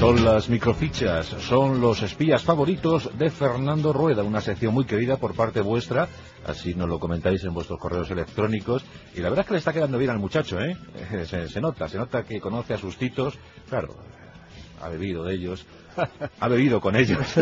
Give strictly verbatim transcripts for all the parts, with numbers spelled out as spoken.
Son las microfichas, son los espías favoritos de Fernando Rueda, una sección muy querida por parte vuestra, así nos lo comentáis en vuestros correos electrónicos, y la verdad es que le está quedando bien al muchacho, ¿eh? Se, se nota, se nota que conoce a sus titos, claro, ha bebido de ellos, ha bebido con ellos.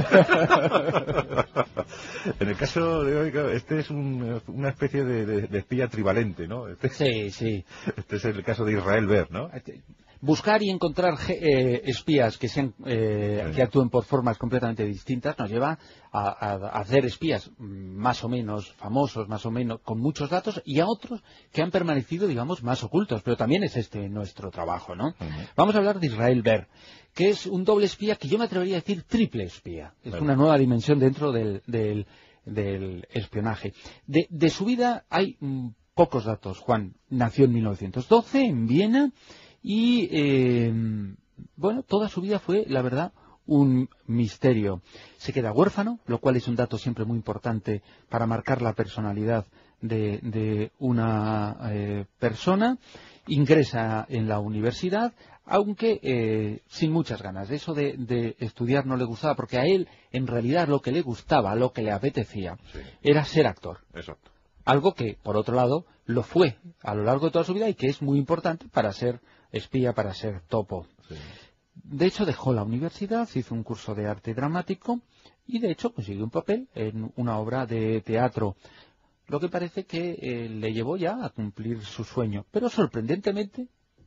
En el caso de hoy, claro, este es un, una especie de, de, de espía trivalente, ¿no? Este, sí, sí. Este es el caso de Israel Ver, ¿no? Buscar y encontrar eh, espías que sean eh, sí. que actúen por formas completamente distintas nos lleva a, a, a hacer espías más o menos famosos, más o menos con muchos datos, y a otros que han permanecido, digamos, más ocultos. Pero también es este nuestro trabajo, ¿no? Uh-huh. Vamos a hablar de Israel Ver, que es un doble espía que yo me atrevería a decir triple espía. Es bueno. una nueva dimensión dentro del, del, del espionaje. De, de su vida hay mm, pocos datos. Juan nació en mil novecientos doce en Viena. Y, eh, bueno, toda su vida fue, la verdad, un misterio. Se queda huérfano, lo cual es un dato siempre muy importante para marcar la personalidad de, de una eh, persona. Ingresa en la universidad, aunque eh, sin muchas ganas. Eso de, de estudiar no le gustaba, porque a él, en realidad, lo que le gustaba, lo que le apetecía, sí. era ser actor. Exacto. Algo que, por otro lado, lo fue a lo largo de toda su vida y que es muy importante para ser espía, para ser topo. Sí. De hecho, dejó la universidad, hizo un curso de arte dramático y, de hecho, consiguió un papel en una obra de teatro, lo que parece que eh, le llevó ya a cumplir su sueño. Pero, sorprendentemente,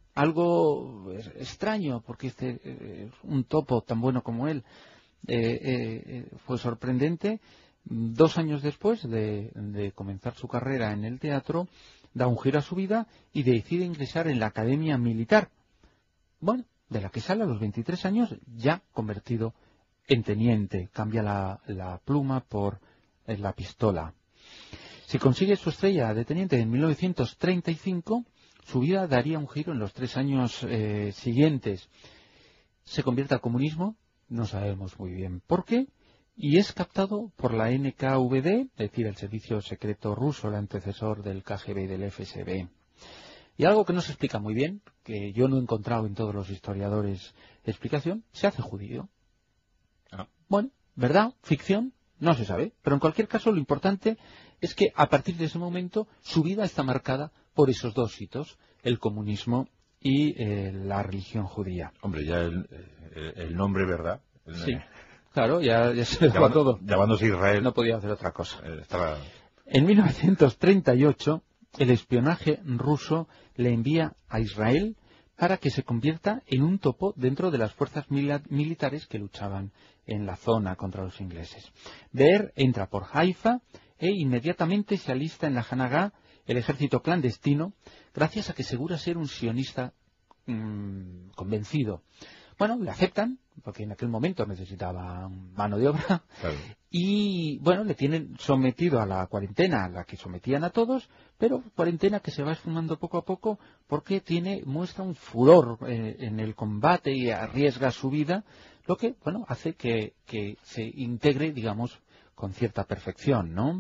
algo extraño, porque este eh, un topo tan bueno como él eh, eh, fue sorprendente. Dos años después de, de comenzar su carrera en el teatro, da un giro a su vida y decide ingresar en la Academia Militar. Bueno, de la que sale a los veintitrés años, ya convertido en teniente. Cambia la, la pluma por eh, la pistola. Si consigue su estrella de teniente en mil novecientos treinta y cinco, su vida daría un giro en los tres años eh, siguientes. Se convierte al comunismo, no sabemos muy bien por qué, y es captado por la N K V D, es decir, el servicio secreto ruso, el antecesor del K G B y del F S B. Y algo que no se explica muy bien, que yo no he encontrado en todos los historiadores explicación, se hace judío. Ah. Bueno, ¿verdad? ¿Ficción? No se sabe. Pero en cualquier caso, lo importante es que a partir de ese momento su vida está marcada por esos dos hitos, el comunismo y eh, la religión judía. Hombre, ya el, el, el nombre, ¿verdad? El, sí. Claro, ya, ya se dejó todo. Llamándose Israel. No podía hacer otra cosa. Eh, estaba... En mil novecientos treinta y ocho, el espionaje ruso le envía a Israel para que se convierta en un topo dentro de las fuerzas mil militares que luchaban en la zona contra los ingleses. Beer entra por Haifa e inmediatamente se alista en la Hanagá, el ejército clandestino, gracias a que asegura ser un sionista mmm, convencido. Bueno, le aceptan, porque en aquel momento necesitaba mano de obra, claro. Y, bueno, le tienen sometido a la cuarentena, a la que sometían a todos, pero cuarentena que se va esfumando poco a poco porque tiene muestra un furor eh, en el combate y arriesga su vida, lo que, bueno, hace que, que se integre, digamos, con cierta perfección, ¿no?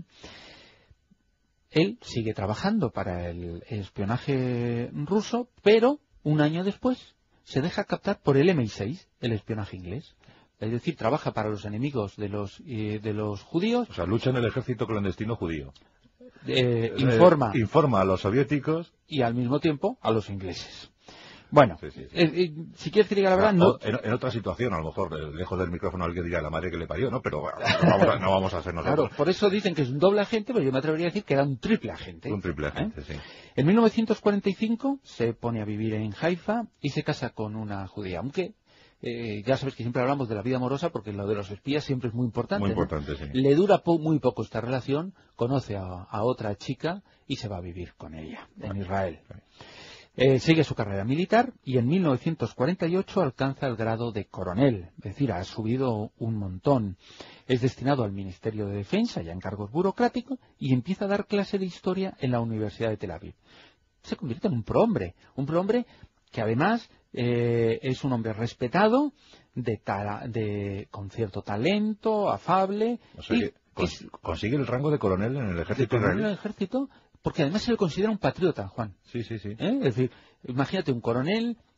Él sigue trabajando para el espionaje ruso, pero un año después se deja captar por el M I seis, el espionaje inglés. Es decir, trabaja para los enemigos de los eh, de los judíos. O sea, lucha en el ejército clandestino judío. Eh, informa. Eh, informa a los soviéticos. Y al mismo tiempo a los ingleses. Bueno, sí, sí, sí. Eh, eh, si quieres que diga la verdad, no... En, en otra situación, a lo mejor, lejos del micrófono alguien dirá la madre que le parió, ¿no? Pero bueno, no, vamos a, no vamos a ser nosotros. Claro, por eso dicen que es un doble agente, pero yo me atrevería a decir que era un triple agente. Un triple agente, ¿eh? Sí. En mil novecientos cuarenta y cinco se pone a vivir en Haifa y se casa con una judía, aunque... Eh, ya sabes que siempre hablamos de la vida amorosa porque lo de los espías siempre es muy importante. Muy importante, ¿no? Sí. Le dura po muy poco esta relación, conoce a, a otra chica y se va a vivir con ella en vale. Israel. Vale. Eh, sigue su carrera militar y en mil novecientos cuarenta y ocho alcanza el grado de coronel, es decir, ha subido un montón. Es destinado al Ministerio de Defensa, ya en cargos burocráticos, y empieza a dar clase de historia en la Universidad de Tel Aviv. Se convierte en un prohombre, un prohombre que además eh, es un hombre respetado, de, tala, de con cierto talento, afable. O sea y que cons consigue el rango de coronel en el ejército israelí. En el ejército, porque además se le considera un patriota, Juan. Sí, sí, sí. ¿Eh? Es decir, imagínate un coronel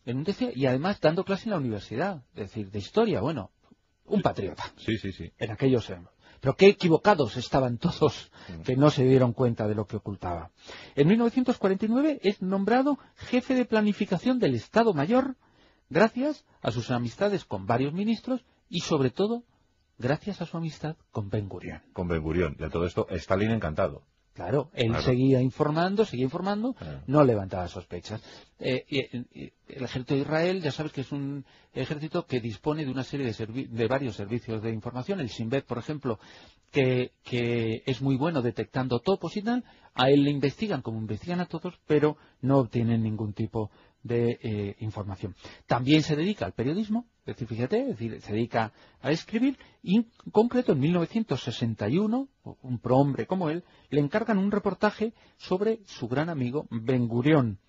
en un D C y además dando clase en la universidad, es decir, de historia, bueno, un patriota. Sí, sí, sí. En aquellos años. Pero qué equivocados estaban todos que no se dieron cuenta de lo que ocultaba. En mil novecientos cuarenta y nueve es nombrado jefe de planificación del Estado Mayor gracias a sus amistades con varios ministros y sobre todo gracias a su amistad con Ben Gurión. Con Ben Gurión. Y a todo esto, Stalin encantado. Claro, él claro. seguía informando, seguía informando, claro. No levantaba sospechas. Eh, y, y, el ejército de Israel, ya sabes que es un ejército que dispone de una serie de, servi de varios servicios de información. El Shin Bet, por ejemplo, que, que es muy bueno detectando topos y tal, a él le investigan como investigan a todos, pero no obtienen ningún tipo de eh, información. También se dedica al periodismo, es decir, fíjate, es decir, se dedica a escribir, y en concreto en mil novecientos sesenta y uno, un prohombre como él, le encargan un reportaje sobre su gran amigo Ben Gurión.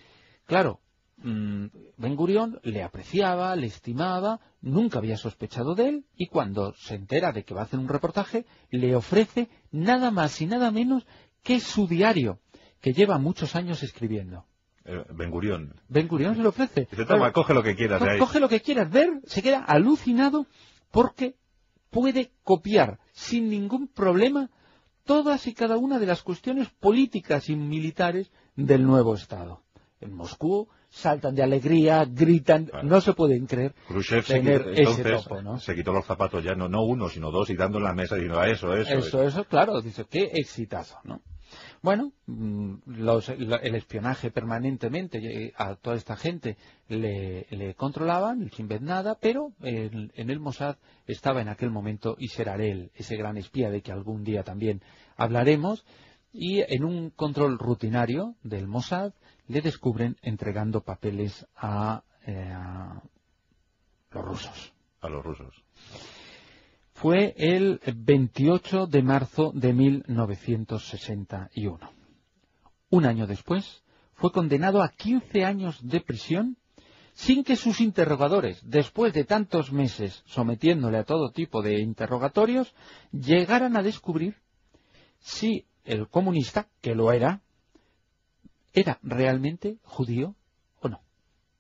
Claro, mmm, Ben Gurión le apreciaba, le estimaba, nunca había sospechado de él, y cuando se entera de que va a hacer un reportaje, le ofrece nada más y nada menos que su diario, que lleva muchos años escribiendo. Ben Gurión. Ben Gurión se lo ofrece. Dice, toma, coge lo que quieras de ahí. Coge lo que quieras. Ver, se queda alucinado porque puede copiar sin ningún problema todas y cada una de las cuestiones políticas y militares del nuevo Estado. En Moscú saltan de alegría, gritan, claro. No se pueden creer Khrushchev tener se quitó, ese entonces, topo, ¿no? Se quitó los zapatos ya, no, no uno, sino dos, y dando en la mesa diciendo, a eso, eso. Eso, eso, claro, dice, qué exitazo, ¿no? Bueno, los, el espionaje permanentemente a toda esta gente le, le controlaban, el Shin Bet nada, pero en, en el Mossad estaba en aquel momento Isser Harel, ese gran espía de que algún día también hablaremos, y en un control rutinario del Mossad le descubren entregando papeles a, eh, a los rusos. A los rusos. Fue el veintiocho de marzo de mil novecientos sesenta y uno. Un año después, fue condenado a quince años de prisión sin que sus interrogadores, después de tantos meses sometiéndole a todo tipo de interrogatorios, llegaran a descubrir si el comunista, que lo era, era realmente judío o no.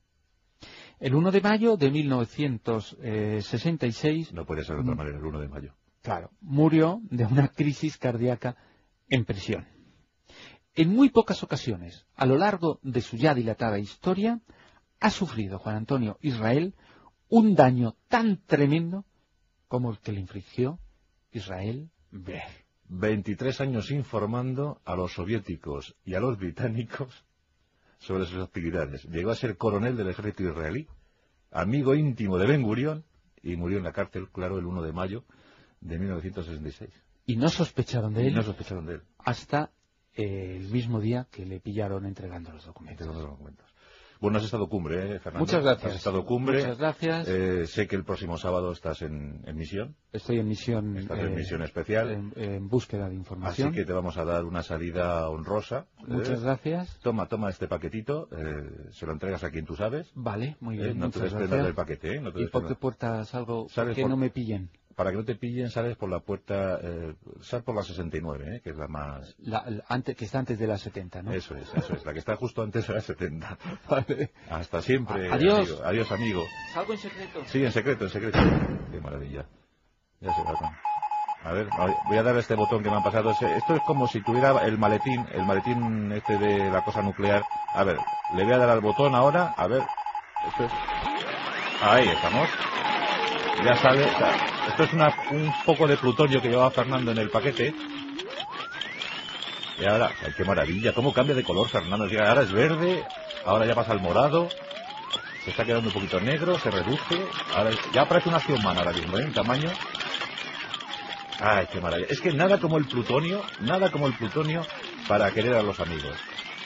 El uno de mayo de mil novecientos sesenta y seis... No puede ser de otra manera, el uno de mayo. Claro, murió de una crisis cardíaca en prisión. En muy pocas ocasiones, a lo largo de su ya dilatada historia, ha sufrido Juan Antonio Israel un daño tan tremendo como el que le infligió Israel Beer. veintitrés años informando a los soviéticos y a los británicos sobre sus actividades. Llegó a ser coronel del ejército israelí, amigo íntimo de Ben Gurión, y murió en la cárcel, claro, el uno de mayo de mil novecientos sesenta y seis. Y no sospecharon de él, y no sospecharon de él hasta eh, el mismo día que le pillaron entregando los documentos. Entregando los documentos. Bueno, has estado cumbre, ¿eh, Fernando? Muchas gracias. Has estado cumbre. Muchas gracias. Eh, sé que el próximo sábado estás en, en misión. Estoy en misión. Estás eh, en misión especial. En, en búsqueda de información. Así que te vamos a dar una salida honrosa. Muchas eh, gracias. Toma, toma este paquetito. Eh, se lo entregas a quien tú sabes. Vale, muy bien. Eh, no muchas te desprendas gracias. del paquete, ¿eh? No te ¿Y por qué puerta salgo? Para que por... no me pillen. Para que no te pillen, sales por la puerta, eh, sal por la sesenta y nueve, ¿eh? Que es la más... La, la, antes, que está antes de la setenta, ¿no? Eso es, eso es, la que está justo antes de la setenta. Vale. Hasta siempre. A adiós. Amigo. Adiós, amigo. Salgo en secreto. Sí, en secreto, en secreto. Qué maravilla. Ya se va. A ver, voy a dar este botón que me han pasado. Esto es como si tuviera el maletín, el maletín este de la cosa nuclear. A ver, le voy a dar al botón ahora. A ver, esto es... Ahí estamos. Ya sale, o sea, esto es una, un poco de plutonio que llevaba Fernando en el paquete. Y ahora, ay, qué maravilla, cómo cambia de color Fernando. Ahora es verde, ahora ya pasa al morado, se está quedando un poquito negro, se reduce, ahora ya parece una acción humana ahora mismo, ¿eh? En tamaño. Ay, qué maravilla. Es que nada como el plutonio, nada como el plutonio para querer a los amigos.